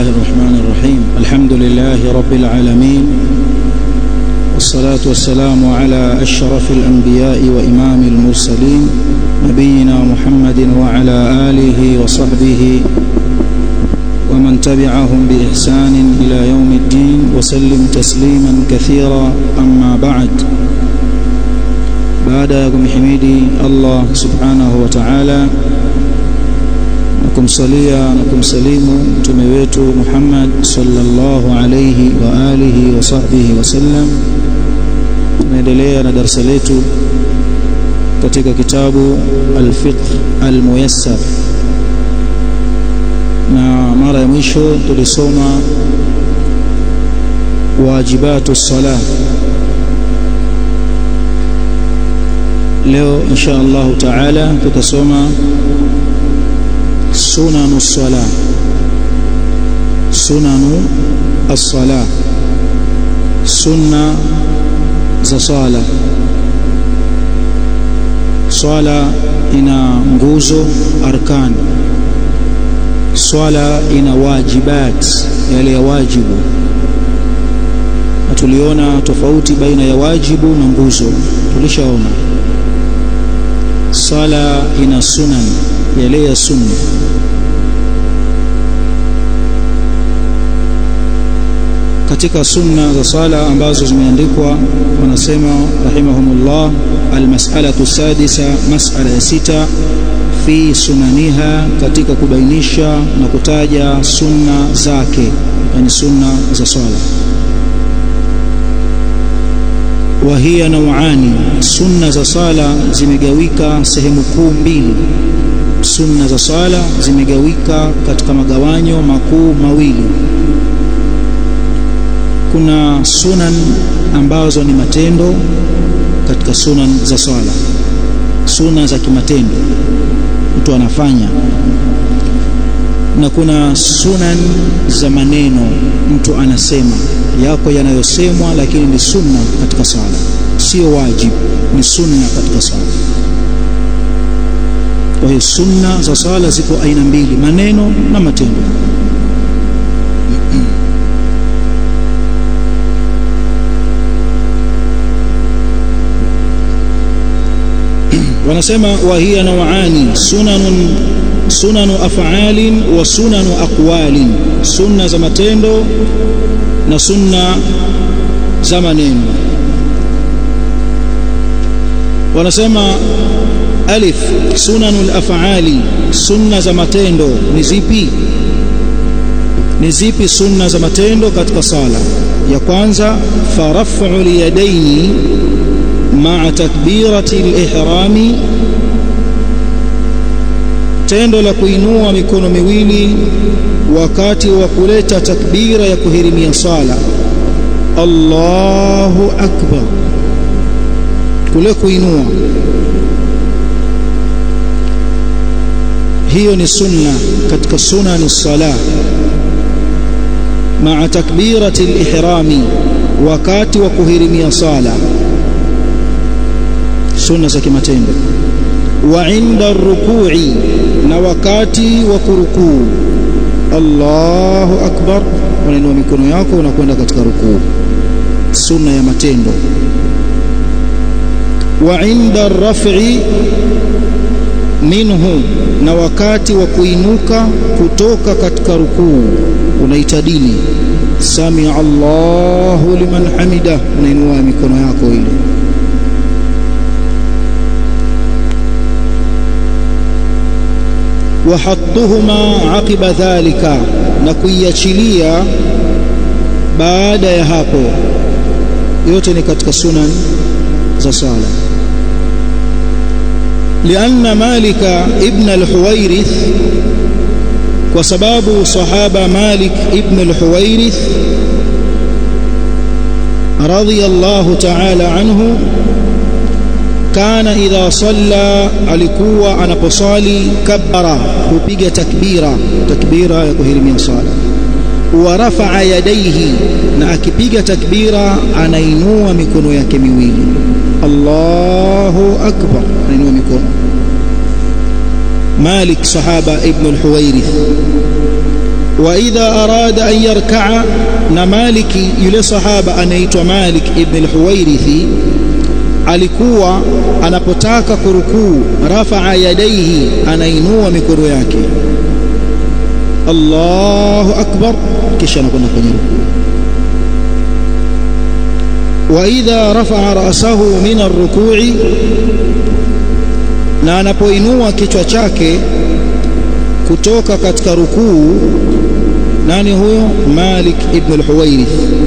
الله الرحمن الرحيم. الحمد لله رب العالمين، والصلاة والسلام على أشرف الأنبياء وإمام المرسلين نبينا محمد وعلى آله وصحبه ومن تبعهم بإحسان إلى يوم الدين وسلم تسليما كثيرا. أما بعد، بعدكم حميدي الله سبحانه وتعالى kumsalia na kumsalimu mtume wetu Muhammad sallallahu alayhi wa alihi wa sahbihi wasallam. Tunaendelea na darasa letu katika kitabu al-Fiqh al-Muyassar, na mara ya mwisho tulisoma wajibatu salah. Leo insha Allah taala tutasoma sunanu as-salah. Sunanu as-salah, sunna za sala. Swala ina nguzo, arkan. Swala ina wajibat, yale ya wajibu. Tuliona tofauti baina ya wajibu na nguzo, tulishaona. Swala ina sunan, yale ya sunna. Katika sunna za sala ambazo zimeandikwa, wanasema rahimahumullah, almas'alatu sadisa, mas'ala ya 6, fi sunaniha, katika kubainisha na kutaja sunna zake, yani sunna za sala. Wa hiya naw'ani, sunna za sala zimegawika sehemu kuu mbili. Sunna za sala zimegawika katika magawanyo makuu mawili. Kuna sunan ambazo ni matendo katika sunan za sala, sunna za kimatendo mtu anafanya, na kuna sunan za maneno mtu anasema, yako yanayosemwa lakini ni sunna katika sala, sio wajibu, ni sunna katika sala. Kwa hiyo sunna za sala ziko aina mbili, maneno na matendo. Wanasema wa hiya naw'ani, sunanu af'alin wa sunanu aqwalin, sunna za matendo na sunna za maneno. Wanasema alif, sunanul af'ali, sunna za matendo ni zipi? Ni zipi sunna za matendo katika sala? Ya kwanza, faraf'u liyadaini ma'a takbirati al-ihrami, tendo la kuinua mikono miwili wakati wa kuleta takbira ya kuhirimia sala. Allahu akbar, kule kuinua, hiyo ni sunna katika sunani salah. Ma'a takbirati al-ihrami, wakati wa kuhirimia sala, sunna za kimatendo. Wa inda rukui, na wakati wa kurukuu. Allahu akbar, unainua mikono yako unakwenda katika rukuu, sunna ya matendo. Wa inda raf'i minhu, na wakati wa kuinuka kutoka katika rukuu unaitadili, sami Allahu liman hamida, unainua mikono yako ile. Wa hattuhuma aqiba dhalika, na kuiachilia baada ya hapo. Yote ni katika sunan za sala. Lianna Malika ibn al-Huwairith, kwa sababu sahaba Malik ibn al-Huwairith radiyallahu ta'ala anhu, kana idha salla, alikuwa anaposali, kabbara, hupiga takbira ya kuhirimia sala. Wa rafa'a yadayhi, na akipiga takbira anainua mikono yake miwili. Allahu akbar, anainua mikono. Malik sahaba ibn al-Huwairith. wa idha arada an yarka'a, na Maliki yule sahaba anaitwa Malik ibn al-Huwairithi alikuwa anapotaka kurukuu rafa'a yadayhi, anainua mikono yake Allahu akbar, kisha anakwenda kwenye rukuu. Wa idha rafa'a ra'sahu min ar-ruku'i, na anapoinua kichwa chake kutoka katika rukuu. Nani huyo? Malik ibn al-Huwairith.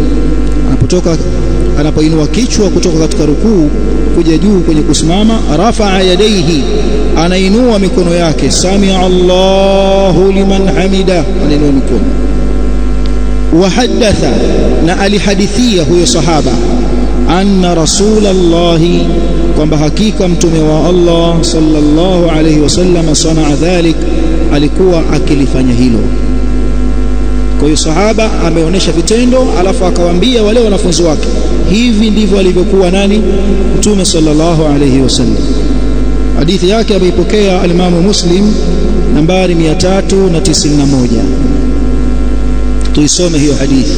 Anapoinua kichwa kutoka katika rukuu kuja juu kwenye kusimama, rafa'a yadayhi, anainua mikono yake, sami'a Allahu liman hamida, anainua mikono. Wa haddatha, na alihadithia huyo sahaba, anna rasulallahi, kwamba hakika mtume wa Allah sallallahu alayhi wasallam sanaa dhalik, alikuwa akilifanya hilo. Kwa hiyo sahaba ameonyesha vitendo, alafu akawaambia wale wanafunzi wake, hivi ndivyo alivyokuwa nani? Mtume sallallahu alayhi wasallam. Hadithi yake ameipokea al-Imam Muslim nambari 391. tuisome hiyo hadithi.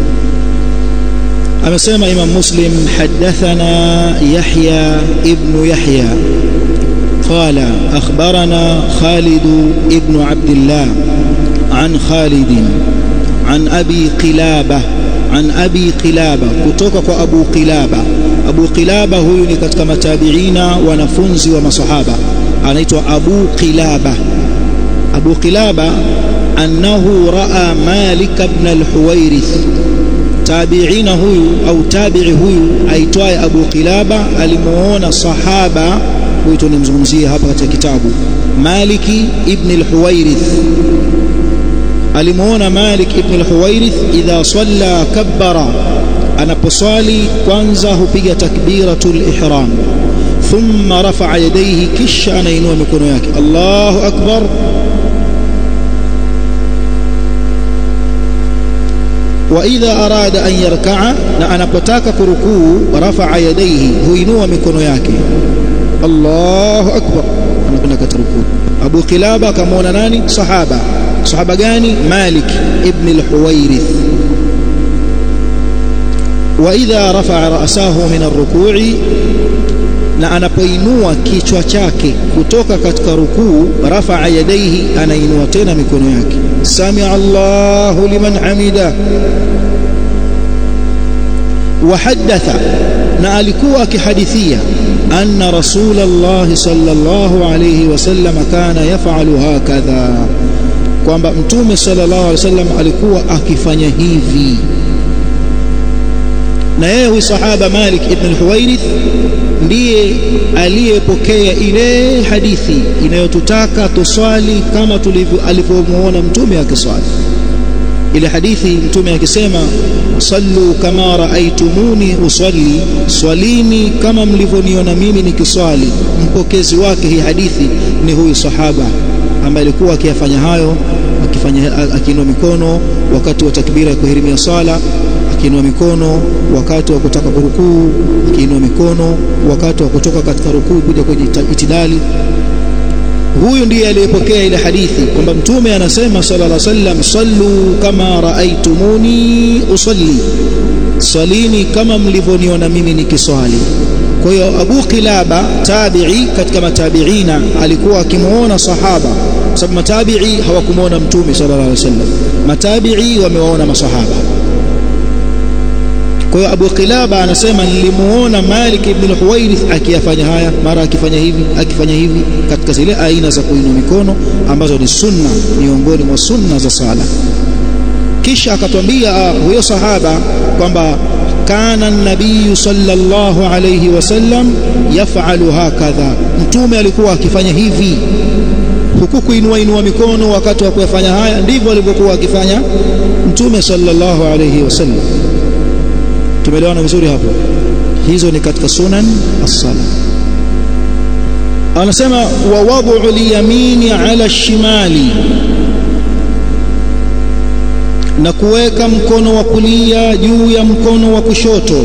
amesema Imam Muslim, hadathana Yahya ibn Yahya قال أخبرنا خالد ابن عبد الله عن خالد عن أبي قلابة كتوك أبو قلابة هو نكتك متابعين ونفنز ومصحابة anaitwa Abu Qilaba annahu raa Malik ibn al-Huwairith. Tabi'ina huyu au tabi'i huyu aitwaye Abu Qilaba alimuona sahaba huyu tunamzungumzia hapa katika kitabu, Malik ibn al-Huwairith. Alimuona Malik ibn al-Huwairith idha salla kabbara, anaposali kwanza hupiga takbiratul ihram, thumma rafa'a yadayhi, kisha anainua mikono yake Allahu akbar. Wa idha arada an yarka'a, na anapotaka kurukuu rafa'a yadayhi, huinua mikono yake Allahu akbar, anakwenda katika rukuu. Abu Qilaba kamaona nani? Sahaba gani? Malik ibn al-Huwairith. Wa idha rafa'a ra'sahu min ar-ruku'i, na anapoinua kichwa chake kutoka katika rukuu, rafa'a yadayhi, anainua tena mikono yake, sami'a Allahu liman hamida. Wa haddatha, na alikuwa akihadithia, anna Rasulullah sallallahu alayhi wasallam kana yaf'alu hakadha, kwamba mtume sallallahu alayhi wasallam alikuwa akifanya hivi. Na yeye huyu sahaba Malik ibn al-Huwairith ndiye aliyepokea ile hadithi inayotutaka tuswali kama alivyomuona mtume akiswali. Ile hadithi mtume akisema, sallu kama raaitumuni usalli, swalini kama mlivyoniona mimi nikiswali. Mpokezi wake hii hadithi ni huyu sahaba ambaye alikuwa akifanya hayo, akiinua mikono wakati wa takbira ya kuhirimia sala, akiinua mikono wakati wa kutaka kurukuu, akiinua mikono wakati wa kutoka katika rukuu kuja kwenye itidali. Huyu ndiye aliyepokea ile hadithi kwamba mtume anasema sallallahu alaihi wasallam, sallu kama raaitumuni usalli, salini kama mlivyoniona mimi nikiswali. Kwa hiyo Abu Qilaba tabi'i katika matabi'ina alikuwa akimuona sahaba, sababu matabi'i hawakumuona mtume sallallahu alaihi wasallam, matabi'i wamewaona masahaba. Kwa hiyo Abu Qilaba anasema, nilimuona Malik ibn al-Huwairith akiyafanya haya, mara akifanya hivi katika zile aina za kuinua mikono ambazo ni sunna, miongoni mwa sunna za sala. Kisha akatwambia huyo sahaba kwamba kana an-nabiy sallallahu alayhi wasallam yaf'alu hakadha, mtume alikuwa akifanya hivi, huku kuinua mikono wakati wa kufanya haya ndivyo alivyokuwa akifanya mtume sallallahu alayhi wasallam. Tumeelewana vizuri hapo? Hizo ni katika sunan as-sala. Anasema wa wad'u al-yamini ala ash-shimali, na kuweka mkono wa kulia juu ya mkono wa kushoto.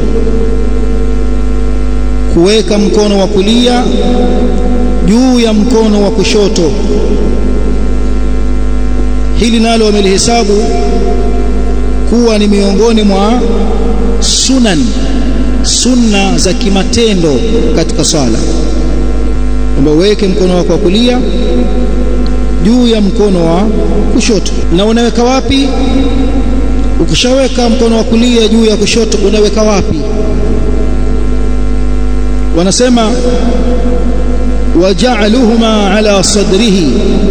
Kuweka mkono wa kulia juu ya mkono wa kushoto, hili nalo wamelihesabu kuwa ni miongoni mwa sunna za kimatendo katika sala, kwamba uweke mkono wako wa kulia juu ya mkono wa kushoto. Na unaweka wapi? Ukishaweka mkono wa kulia juu ya kushoto, unaweka wapi? Wanasema waja'aluhuma ala sadrihi,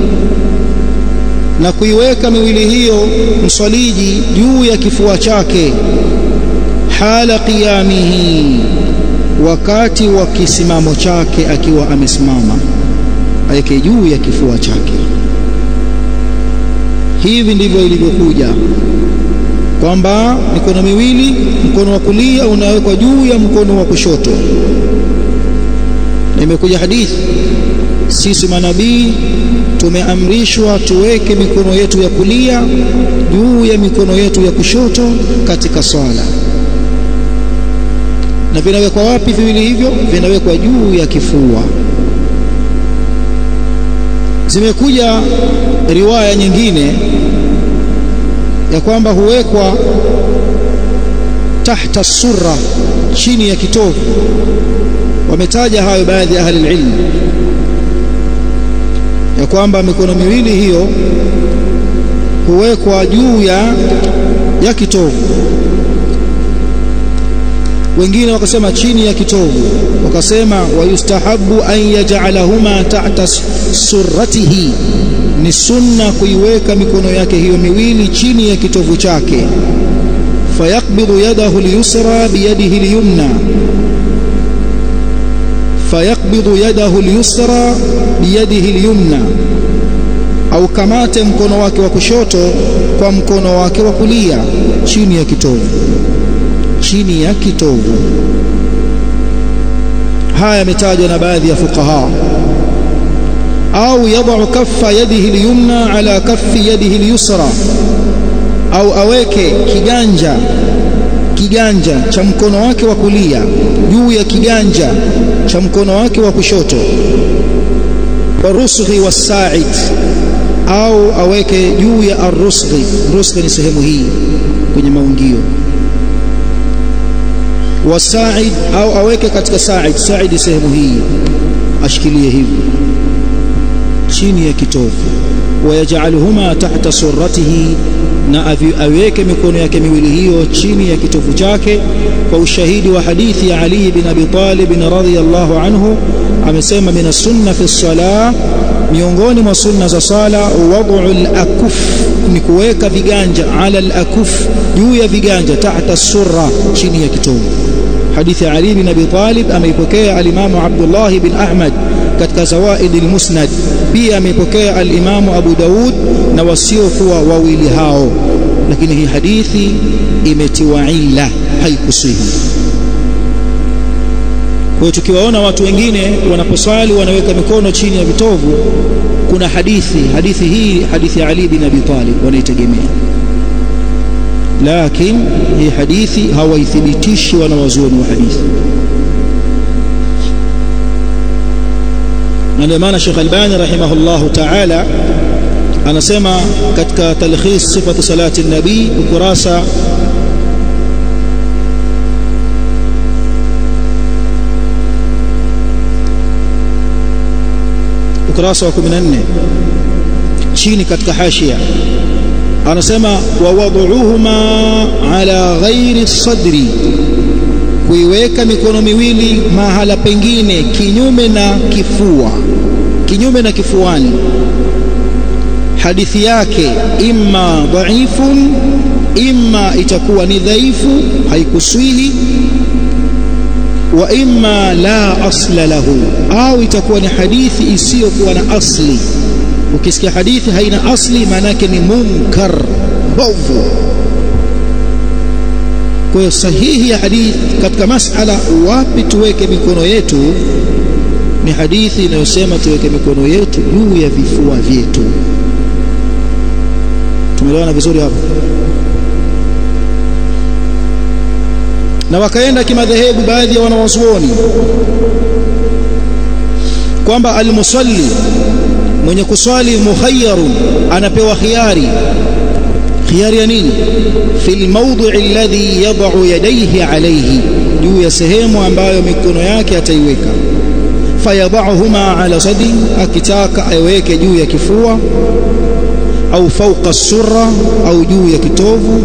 na kuiweka miwili hiyo msaliji juu ya kifua chake, hala qiyamihi, wakati wa kisimamo chake, akiwa amesimama aweke juu ya kifua chake. Hivi ndivyo ilivyokuja kwamba mikono miwili, mkono wa kulia unawekwa juu ya mkono wa kushoto. Na imekuja hadithi, sisi manabii tumeamrishwa tuweke mikono yetu ya kulia juu ya mikono yetu ya kushoto katika swala. Na vinawekwa wapi viwili hivyo? Vinawekwa juu ya kifua. Zimekuja riwaya nyingine ya kwamba huwekwa tahta surra, chini ya kitovu. Wametaja hayo baadhi ya ahli ilmu, ya kwamba mikono miwili hiyo huwekwa juu ya kitovu. Wengine wakasema chini ya kitovu, wakasema wayustahabu an yaj'alahuma tahta surratihi, ni sunna kuiweka mikono yake hiyo miwili chini ya kitovu chake. Fayaqbidu yadahu al-yusra biyadihi al-yumna, fayaqbidu yadahu al-yusra biyadihi al-yumna, au kamate mkono wake wa kushoto kwa mkono wake wa kulia chini ya kitovu, chini ya kitovu. Haya yametajwa na baadhi ya fuqaha. Au yadau kaffa yadihi al-yumna ala kaffi yadihi al-yusra, au aweke kiganja cha mkono wake wa kulia juu ya kiganja cha mkono wake wa kushoto. Warusghi was-sa'id, au aweke juu ya ar-rusghi. Rusghi ni sehemu hii kwenye maungio. Wasa'id, au aweke katika sa'id. Sa'id sehemu hii, ashikilie hivi chini ya kitovu. Wayaj'aluhuma tahta surratihi, na aweke mikono yake miwili hiyo chini ya kitovu chake, kwa ushahidi wa hadithi ya Ali bin Abi Talib radhiyallahu anhu. Amesema mina sunna fi salah, miongoni mwa sunna za sala, wad'u al-akuf, ni kuweka viganja, ala al-akuf, juu ya viganja, tahta surra, chini ya kitovu. Hadithi ya Ali bin Abi Talib ameipokea al-Imamu Abdullah bin Ahmad katika Zawaid al-Musnad, pia ameipokea al-Imamu Abu Daud na wasiokuwa wawili hao, lakini hii hadithi imetiwa illa, haikusihi. Kwa hiyo tukiwaona watu wengine wanaposwali wanaweka mikono chini ya vitovu, kuna hadithi hii, hadithi ya Ali bin Abi Talib wanaitegemea, lakini hii hadithi hawaithibitishi wanawazuoni wa hadithi. Na ndio maana Sheikh Albani rahimahullahu ta'ala anasema katika talkhis sifatu salati nabii, ukurasa wa 14 chini katika hashia, anasema wa wad'uhuma ala ghairi sadri, kuiweka mikono miwili mahala pengine kinyume na kifua, kinyume na kifuani. Hadithi yake imma dhaifun, imma itakuwa ni dhaifu, haikuswihi, wa imma la asla lahu, au itakuwa ni hadithi isiyokuwa na asli. Ukisikia hadithi haina asli, maana yake ni munkar, bovu. Kwa hiyo sahihi ya hadithi katika masala wapi tuweke mikono yetu, ni hadithi inayosema tuweke mikono yetu juu ya vifua vyetu. Tumeelewana vizuri hapo? Na wakaenda kimadhehebu baadhi ya wanawazuoni kwamba al-musalli mwenye kuswali mukhayyarun anapewa khiyari ya nini fil mawdhi alladhi yad'u yadayhi alayhi juu ya sehemu ambayo mikono yake ataiweka fayadhahuma ala sadi akitaka aiweke juu ya kifua au fawqa surra au juu ya kitovu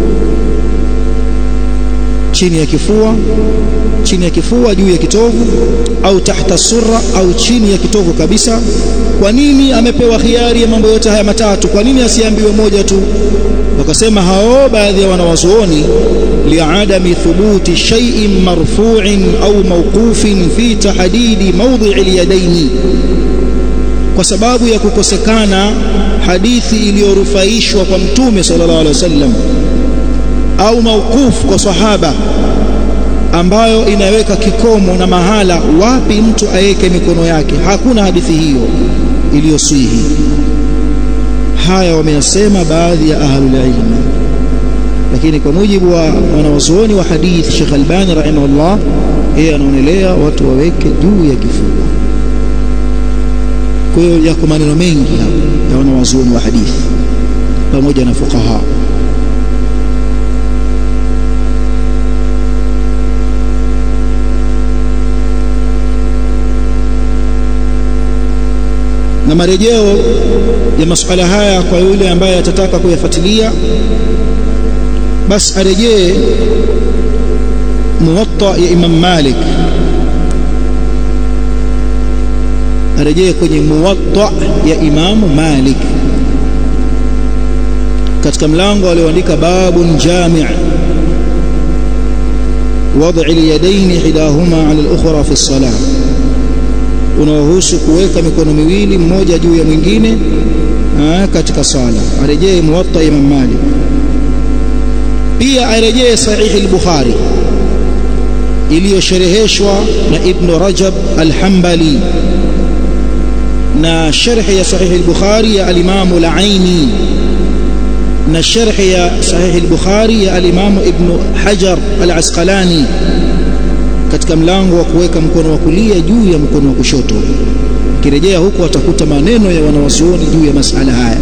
chini ya kifua juu ya kitovu au tahta surra au chini ya kitovu kabisa. Kwa nini amepewa khiari ya mambo yote haya matatu? Kwa nini asiambiwe moja tu? Wakasema hao baadhi ya wanawazuoni li'adami thubuti shay'in marfu'in au mawqufin fi tahdidi mawdhi'i al-yadaini, kwa sababu ya kukosekana hadithi iliyorufaishwa kwa mtume sallallahu alaihi wasallam au mawquf kwa sahaba ambayo inaweka kikomo na mahala wapi mtu aweke mikono yake. Hakuna hadithi hiyo iliyoswihi. Haya wameyasema baadhi ya ahlul ilm, lakini kwa mujibu wa wanawazuoni wa hadithi Sheikh Albani rahimahullah, yeye anaonelea watu waweke juu ya kifua. Kwa hiyo yako maneno mengi ya wanawazuoni wa hadithi pamoja na fuqaha. Na marejeo ya masuala haya kwa yule ambaye atataka kuyafuatilia, basi arejee Muwatta ya Imam Malik, arejee kwenye Muwatta ya Imam Malik katika mlango alioandika babun jami' wad'i al-yadayn hidahuma 'ala al-ukhra fi as-salah, unaohusu kuweka mikono miwili mmoja juu ya mwingine katika sala. Arejee Muwatta Imam Malik. Pia arejee Sahih al-Bukhari iliyoshereheshwa na Ibn Rajab al-Hanbali na sharh ya Sahih al-Bukhari ya al-Imam al-Aini na sharh ya Sahih al-Bukhari ya al-Imam Ibn Hajar al-Asqalani katika mlango wa kuweka mkono wa kulia juu ya mkono wa kushoto. Kirejea huko atakuta maneno ya wanawazuoni juu ya masala haya.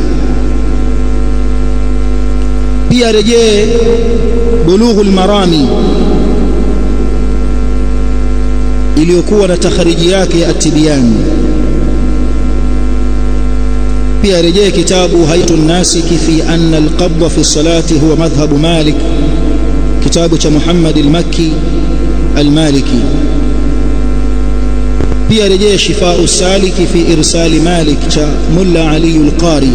Pia rejee Bulughul Marami iliyokuwa na takhariji yake ya At-Tibyan. Pia rejee kitabu Hayatun Nasiki fi anna al-qabd fi as-salati huwa madhhab Malik, kitabu cha Muhammad al-Makki al-Maliki. Pia rejea Shifa'u Saliki fi irsal Malik cha Mulla Ali al-Qari.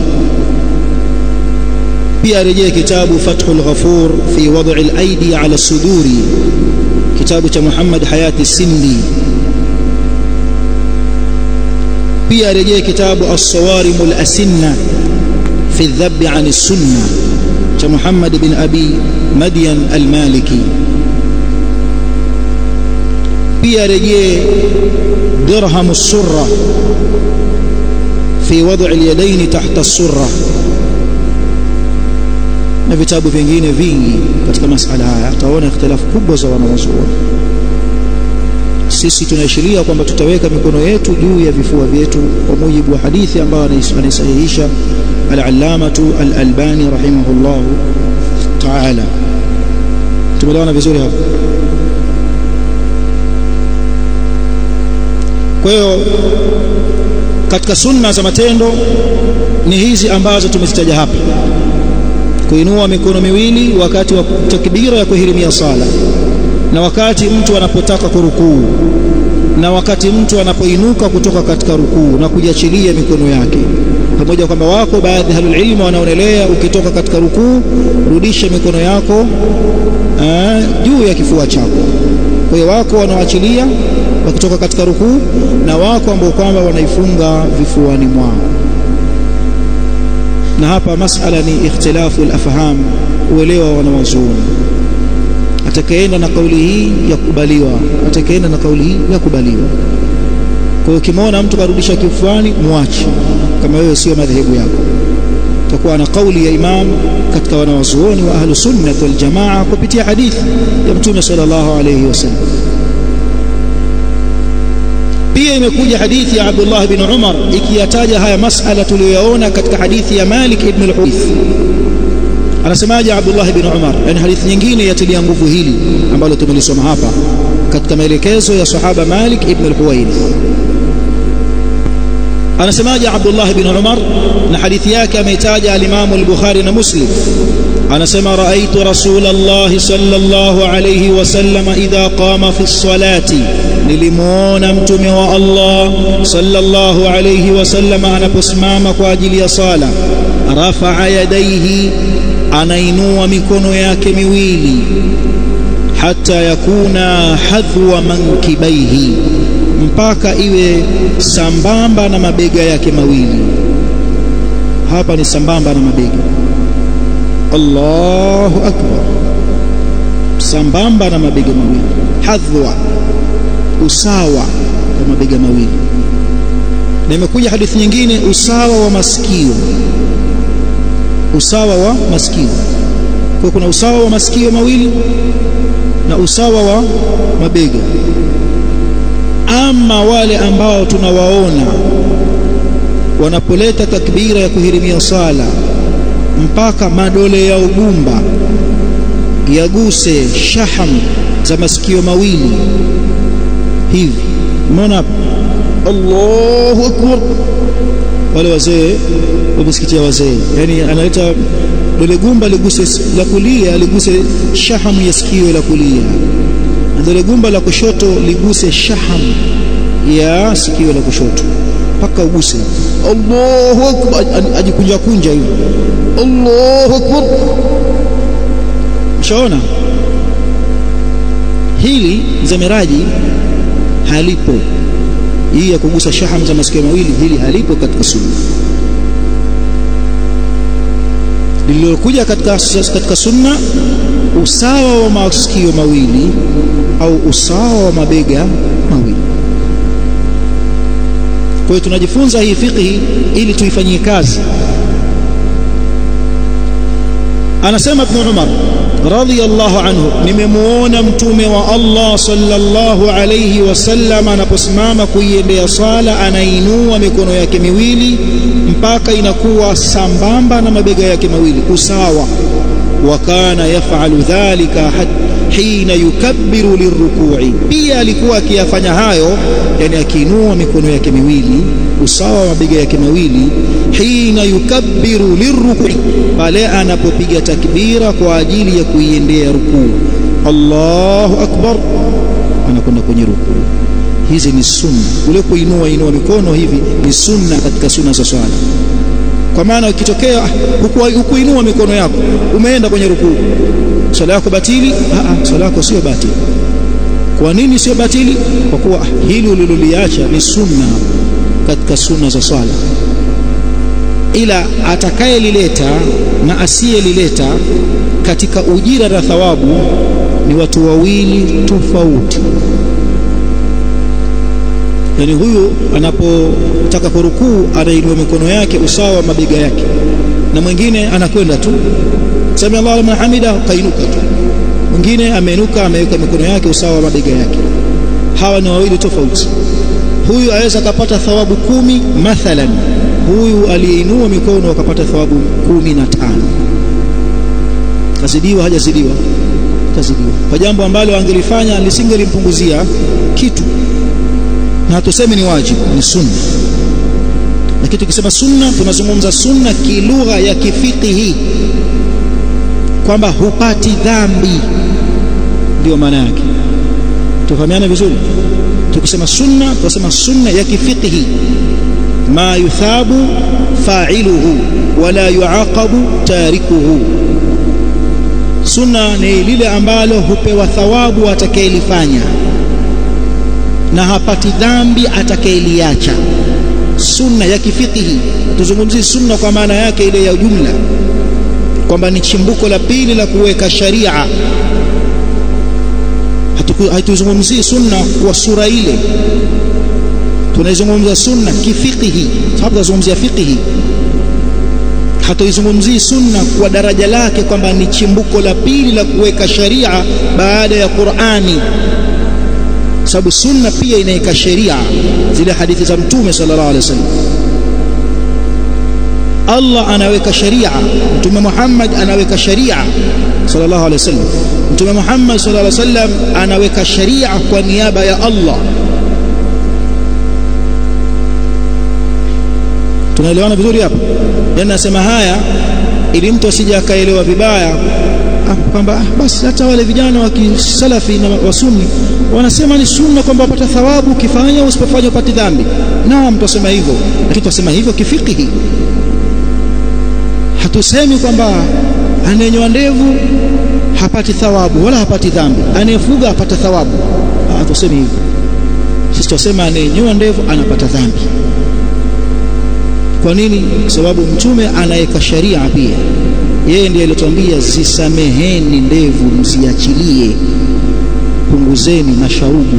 Pia rejea kitabu Fathul Ghafur fi wad'i al-aidi 'ala as-suduri, kitabu cha Muhammad Hayati as-Sindi. Pia rejea kitabu As-Sawarim al-Asinna fi adh-dhabb 'an as-sunnah cha Muhammad bin Abi Madyan al-Maliki. Pia rejea Dirham as-Surra fi wad'i al-yadayn tahta as-surra, na vitabu vingine vingi katika masala haya. Utaona ikhtilafu kubwa za wanawazuoni. Sisi tunaashiria kwamba tutaweka mikono yetu juu ya vifua vyetu kwa mujibu wa hadithi ambayo anaisahihisha al-Allamatu al-Albani rahimahullah ta'ala. Tumeelewana vizuri hapo? Kwa hiyo katika sunna za matendo ni hizi ambazo tumezitaja hapa: kuinua mikono miwili wakati wa takbira ya kuhirimia sala, na wakati mtu anapotaka kurukuu, na wakati mtu anapoinuka kutoka katika rukuu na kujiachilia mikono yake. Pamoja kwamba wako baadhi halul ilmu wanaonelea ukitoka katika rukuu rudisha mikono yako juu ya kifua chako. Kwa hiyo wako wanaoachilia wakitoka katika rukuu, na wako ambao kwamba wanaifunga vifuani mwao. Na hapa masala ni ikhtilafu al-afham, uelewa wa wanawazuoni. Atakayeenda na kauli hii yakubaliwa, atakayeenda na kauli hii yakubaliwa. Kwa hiyo ukimwona mtu karudisha kifuani, muache, kama wewe sio madhehebu yako. Utakuwa na kauli ya imam katika wanawazuoni wa ahlus sunnah wal jamaa kupitia hadithi ya Mtume sallallahu alayhi wasallam. Pia imekuja hadithi ya Abdullah bin Umar ikiyataja haya masala tuliyoyaona katika hadithi ya Malik ibn al-Huwairith. Anasemaje Abdullah bin Umar? Yani hadithi nyingine yatilia nguvu hili ambalo tumelisoma hapa katika maelekezo ya sahaba Malik ibn al-Huwairith. Anasemaje Abdullah bin Umar, na hadithi yake ameitaja al-Imam al-Bukhari na Muslim. Anasema raaitu Rasulullah sallallahu alayhi wasallam idha qama fi as-salati, nilimuona mtume wa Allah sallallahu alayhi wasallam anaposimama kwa ajili ya sala, rafa'a yadayhi, anainua mikono yake miwili, hatta yakuna hadhwa mankibaihi, mpaka iwe sambamba na mabega yake mawili. Hapa ni sambamba na mabega. Allahu akbar. Sambamba na mabega mawili, hadhwa, usawa wa mabega mawili. Na imekuja hadithi nyingine usawa wa masikio, usawa wa masikio. Kwa kuna usawa wa masikio mawili na usawa wa mabega. Ama wale ambao tunawaona wanapoleta takbira ya kuhirimia sala mpaka madole ya ugumba yaguse shaham za masikio mawili hivi, umeona hapo? Allahu akbar. Wale wazee wa misikiti ya wazee, yani analeta dole gumba liguse la kulia, liguse shahamu ya sikio la kulia, na dole gumba la kushoto liguse shahamu ya sikio la kushoto mpaka uguse. Allahu akbar. Ajikunja kunja hivi, Allahu akbar. Mshaona hili zamiraji halipo. Hii ya kugusa shaham za masikio mawili, hili halipo katika sunna. Lililokuja katika sunna usawa wa masikio mawili au usawa wa mabega mawili. Kwa hiyo tunajifunza hii fiqhi ili tuifanyie kazi. Anasema Ibn Umar radhiyallahu anhu, nimemuona mtume wa Allah sallallahu alayhi wasallam anaposimama kuiendea sala, anainua mikono yake miwili mpaka inakuwa sambamba na mabega yake mawili, usawa. Wa kana yaf'alu dhalika hina yukabbiru lirruku'i, pia alikuwa akiyafanya hayo, yani akiinua mikono yake miwili usawa wa mabega yake mawili, hina yukabbiru lirruku'i, pale anapopiga takbira kwa ajili ya kuiendea rukuu. Allahu akbar, anakwenda kwenye rukuu. Hizi ni sunna. Ule kuinua mikono hivi ni sunna katika sunna za swala. Kwa maana ukitokea hukuinua mikono yako umeenda kwenye rukuu, swala yako batili? Swala yako sio batili. Kwa nini sio batili? Kwa kuwa hili uliloliacha ni sunna katika sunna za swala. Ila atakayelileta na asiyelileta katika ujira na thawabu ni watu wawili tofauti. Yani huyu anapotaka kurukuu anainua mikono yake usawa wa mabega yake, na mwingine anakwenda tu sami Allahu liman hamida, kainuka tu. Mwingine ameinuka ameweka mikono yake usawa wa mabega yake. Hawa ni wawili tofauti. Huyu aweza kupata thawabu 10 mathalan, huyu aliyeinua mikono akapata thawabu 15. Kazidiwa hajazidiwa? Kazidiwa, kwa jambo ambalo angelifanya lisingelimpunguzia kitu. Na hatusemi ni wajibu, ni sunna. Lakini tukisema sunna tunazungumza sunna kilugha ya kifiqhi, kwamba hupati dhambi, ndio maana yake. Tufahamiane vizuri. Tukisema sunna tunasema sunna ya kifiqhi, ma yuthabu fa'iluhu wala yu'aqabu tarikuhu. Sunna ni lile ambalo hupewa thawabu atakayelifanya na hapati dhambi atakayeliacha. Sunna ya kifiqhi. Tuzungumzie sunna kwa maana yake ile ya jumla, kwamba ni chimbuko la pili la kuweka sharia. Hatuzungumzii sunna kwa sura ile, tunaizungumza sunna kifiqhi. Hapa tunazungumzia fiqhi. Hatuizungumzii sunna kwa daraja lake kwamba ni chimbuko la pili la kuweka sharia baada ya Qur'ani. sababu sunna pia inaika sheria, zile hadithi za Mtume sallallahu alaihi wasallam. Allah anaweka sharia, Mtume Muhammad anaweka sharia sallallahu alaihi wasallam. Mtume Muhammad sallallahu alaihi wasallam anaweka sharia kwa niaba ya Allah. Tunaelewana vizuri hapa? Yaani nasema haya ili mtu asije akaelewa vibaya kwamba basi hata wale vijana wa kisalafi na wa sunni wanasema ni sunna kwamba wapata thawabu ukifanya au usipofanya upate dhambi. Naam, tutasema hivyo, lakini tutasema hivyo kifikihi. Hatusemi kwamba anayenyoa ndevu hapati thawabu wala hapati dhambi, anayefuga hapata thawabu. Hatusemi hivyo. Sisi tunasema anayenyoa ndevu anapata dhambi. Kwa nini? Kwa sababu Mtume anaweka sharia pia. Yeye ndiye alituambia zisameheni ndevu, msiachilie, punguzeni masharubu.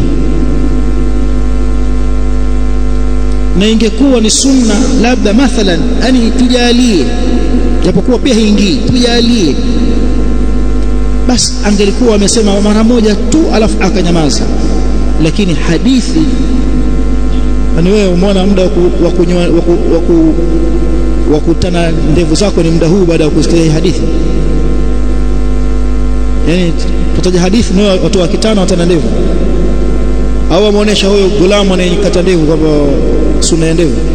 Na ingekuwa ni sunna labda mathalan, yani tujalie, japokuwa pia hiingii, tujalie, basi angelikuwa amesema mara moja tu alafu akanyamaza. Lakini hadithi, yani wewe umeona muda wa kunyoa wa kutana ndevu zako ni muda huu baada ya kusikia hadithi. Yani tutaja hadithi na watu wa kitana watana ndevu, au ameonyesha huyo gulamu anayekata ndevu kwamba sunna ya ndevu.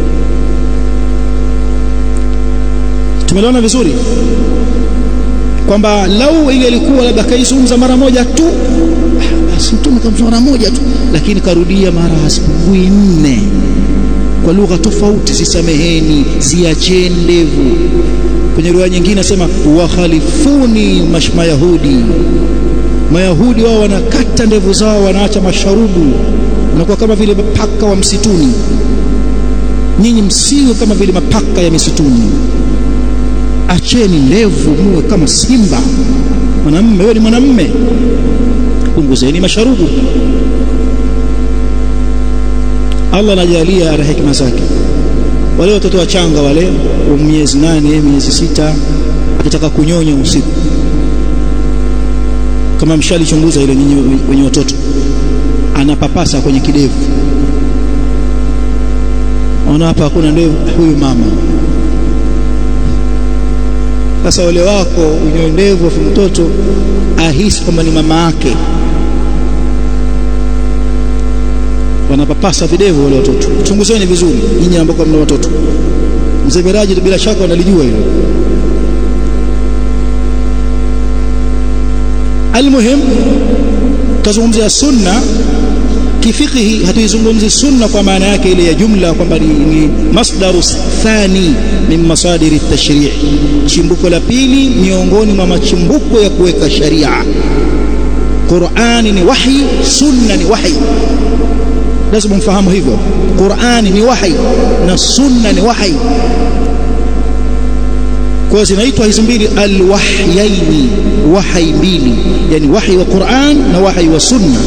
Tumeelewana vizuri kwamba lau ile ilikuwa labda kaizungumza mara moja tu, basi Mtume kamsema mara moja tu, lakini karudia mara hasipungui 4 kwa lugha tofauti, zisameheni, ziacheni ndevu. Kwenye riwaya nyingine nasema wa khalifuni Mayahudi wao wanakata ndevu zao, wanaacha masharubu, wanakuwa kama vile mapaka wa msituni. Nyinyi msiwe kama vile mapaka ya misituni, acheni ndevu, muwe kama simba. Mwanamume, wewe ni mwanamume, punguzeni masharubu. Allah anajalia ana hikma zake. Wale watoto wachanga wale miezi 8, miezi 6, akitaka kunyonya usiku, kama mshalichunguza ile nyinyi wenye watoto, anapapasa kwenye kidevu. Ona hapa hakuna ndevu, huyu mama. Sasa wale wako unyoe ndevu wa mtoto ahisi kwamba ni mama yake, wanapapasa videvu wale watoto. Chunguzeni vizuri nyinyi ambao mna watoto. Mzee Miraji bila shaka analijua hilo. Almuhim, tazungumzia sunna kifikihi, hatuizungumzi sunna kwa maana yake ile ya jumla kwamba ni masdaru thani min masadiri at-tashri', chimbuko la pili miongoni mwa machimbuko ya kuweka sharia. Qur'ani ni wahi, sunna ni wahi. Lazima mfahamu hivyo. Qur'ani ni wahi na sunna ni wahi. Kwa zinaitwa hizo mbili al-wahyaini, wahi mbili, yani wahi wa Qur'an na wahi wa sunna.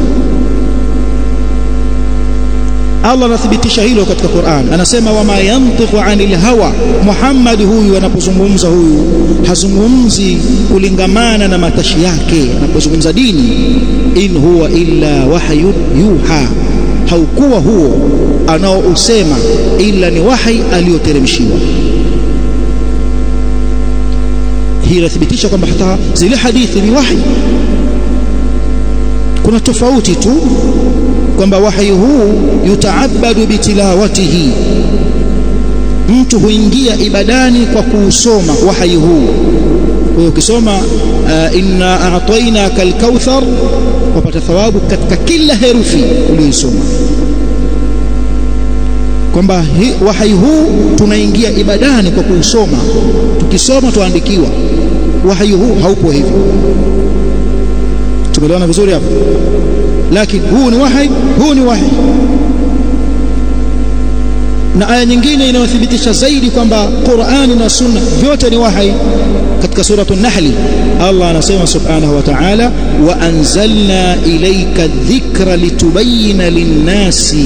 Allah anathibitisha hilo katika Qur'an, anasema wama yantiqu anil hawa. Muhammad huyu anapozungumza, huyu hazungumzi kulingamana na matashi yake anapozungumza dini. In huwa illa wahyun yuha, haukuwa huo anaousema ila ni wahi aliyoteremshiwa. Hii inathibitisha kwamba hata zile hadithi ni wahi. Kuna tofauti tu kwamba wahi huu yutaabadu bitilawatihi, mtu huingia ibadani kwa kuusoma wahi huu. Kwa hiyo ukisoma inna a'tainaka al-kauthar, wapata thawabu katika kila herufi uliyosoma. Kwamba wahi huu tunaingia ibadani kwa kuusoma, tukisoma tuandikiwa. Wahi huu haupo hivyo. Tumeelewana vizuri hapo? Lakini huu ni wahi, huu ni wahi. Na aya nyingine inayothibitisha zaidi kwamba Qur'ani na Sunna vyote ni wahi, katika suratul Nahl Allah anasema subhanahu wa ta'ala, wa anzalna ilayka dhikra litubayyana lin-nasi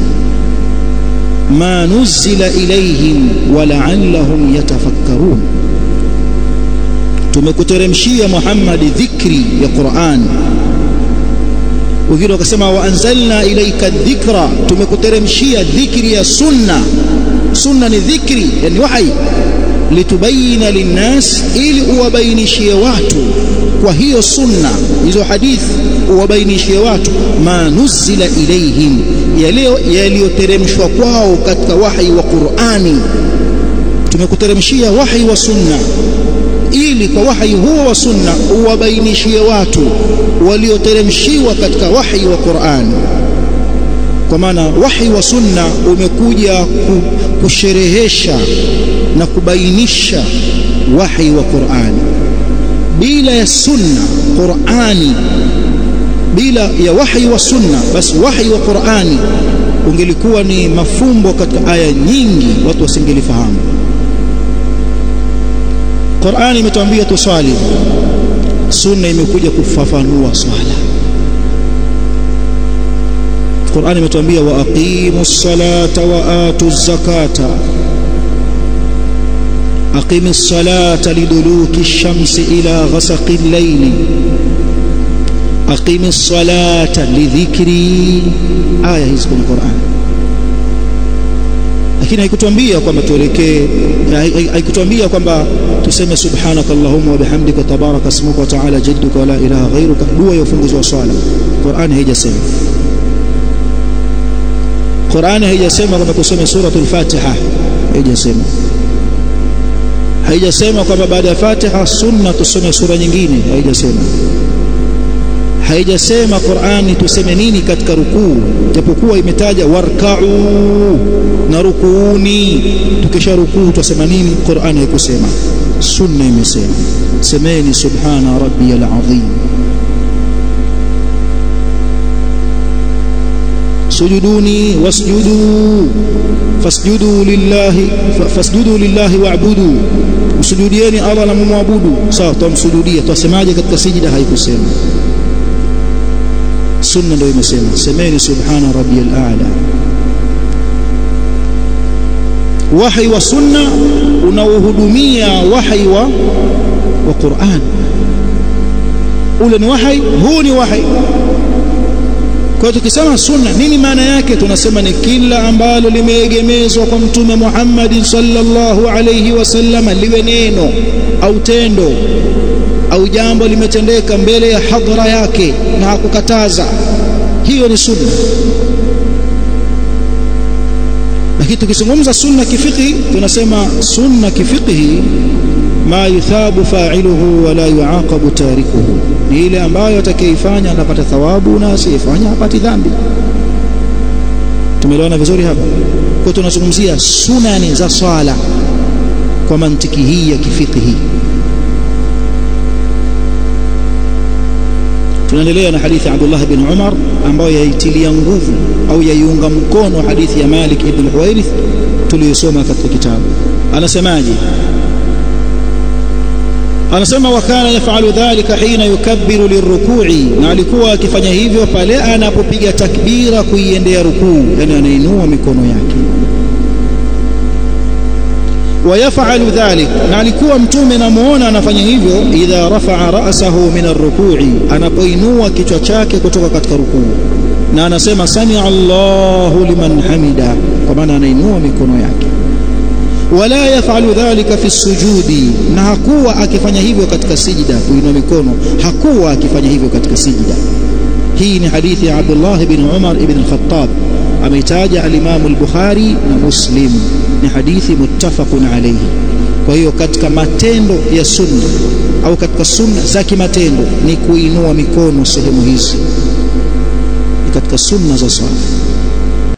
ma nuzila ilayhim wa la'allahum yatafakkarun. Tumekuteremshia Muhammad dhikri ya Qur'an wengine wakasema wa anzalna ilayka dhikra, tumekuteremshia dhikri ya sunna. Sunna ni dhikri, yani wahi, litubayina linnas, ili uwabainishie watu kwa hiyo sunna, hizo hadithi uwabainishie watu ma nuzila ilayhim, yaliyoteremshwa kwao katika wahi wa Qur'ani. Tumekuteremshia wahi wa sunna ili kwa wahi huo wa sunna uwabainishie watu walioteremshiwa katika wahi wa Qur'ani. Kwa maana wahi wa sunna umekuja kusherehesha na kubainisha wahi wa Qur'ani. Bila ya sunna Qur'ani, bila ya wahi wa sunna, basi wahi wa Qur'ani ungelikuwa ni mafumbo katika aya nyingi, watu wasingelifahamu. Qur'ani imetuambia tuswali, sunna imekuja kufafanua swala. Qur'ani imetuambia wa aqimus salata wa atuz zakata, aqimis salata liduluki shamsi ila ghasaqi al-layli, aqimis salata lidhikri. Aya hizi kwenye Qur'ani, lakini haikutuambia kwamba tuelekee, haikutuambia kwamba tuseme subhanaka allahumma wa bihamdika tabaraka ismuka wa ta'ala jadduka wa la ilaha ghayruka, dua ya ufunguzi wa swala. Qur'ani haijasema. Qur'ani haijasema kwamba tusome suratul Fatiha, haijasema. Haijasema kwamba baada ya Fatiha sunna tusome sura nyingine, haijasema. Haijasema Qur'ani tuseme nini katika rukuu, japokuwa imetaja warka'u na rukuuni, tukisha rukuu tusema nini. Qur'ani haikusema, sunna imesema. Semeni subhana rabbiyal azim. Sujuduni wasjudu fasjudu lillahi wa'budu, usujudieni Allah na mumwabudu. Sawa, tumsujudia, tusemaje katika sijida? Haikusema. Sunna ndio imesema semeni subhana rabbiyal a'la. Wahi wa sunna unaohudumia wahi wa Qur'an, ule ni wahi, huu ni wahi. Kwa tukisema sunna nini maana yake? Tunasema ni kila ambalo limeegemezwa kwa Mtume Muhammad sallallahu alayhi wasallam, liwe neno au tendo au jambo limetendeka mbele ya hadhara yake na hakukataza, hiyo ni sunna. Lakini tukizungumza sunna kifiqhi, tunasema sunna kifiqhi ma yuthabu fa'iluhu wa la yu'aqabu tarikuhu, ni ile ambayo atakayefanya anapata thawabu na asiyefanya hapati dhambi. Tumeelewana vizuri hapa? Kwa tunazungumzia sunani za swala kwa mantiki hii ya kifiqhi. Tunaendelea na hadithi ya Abdullah bin Umar ambayo yaitilia nguvu au yaiunga mkono hadithi ya Malik ibn al-Huwairith tuliyosoma katika kitabu. Anasemaje? Anasema wakana yafalu dhalika hina yukabbiru lirruku'i, na alikuwa akifanya hivyo pale anapopiga takbira kuiendea rukuu, yani anainua mikono yake. Wayafalu dhalik, na alikuwa mtume namuona anafanya hivyo idha rafa'a ra'sahu min ar-ruku'i, anapoinua kichwa chake kutoka katika rukuu, na anasema sami'a Allahu liman hamida, kwa maana anainua mikono yake. Wala yafalu dhalika fi sujudi, na hakuwa akifanya hivyo katika sijida, kuinua mikono hakuwa akifanya hivyo katika sijida. Hii ni hadithi ya Abdullah ibn Umar ibn al-Khattab, ameitaja al-Imam al-Bukhari na Muslim, ni hadithi muttafaqun alayhi. Kwa hiyo katika matendo ya sunna au katika sunna za kimatendo ni kuinua mikono sehemu hizi, ni katika sunna za swala.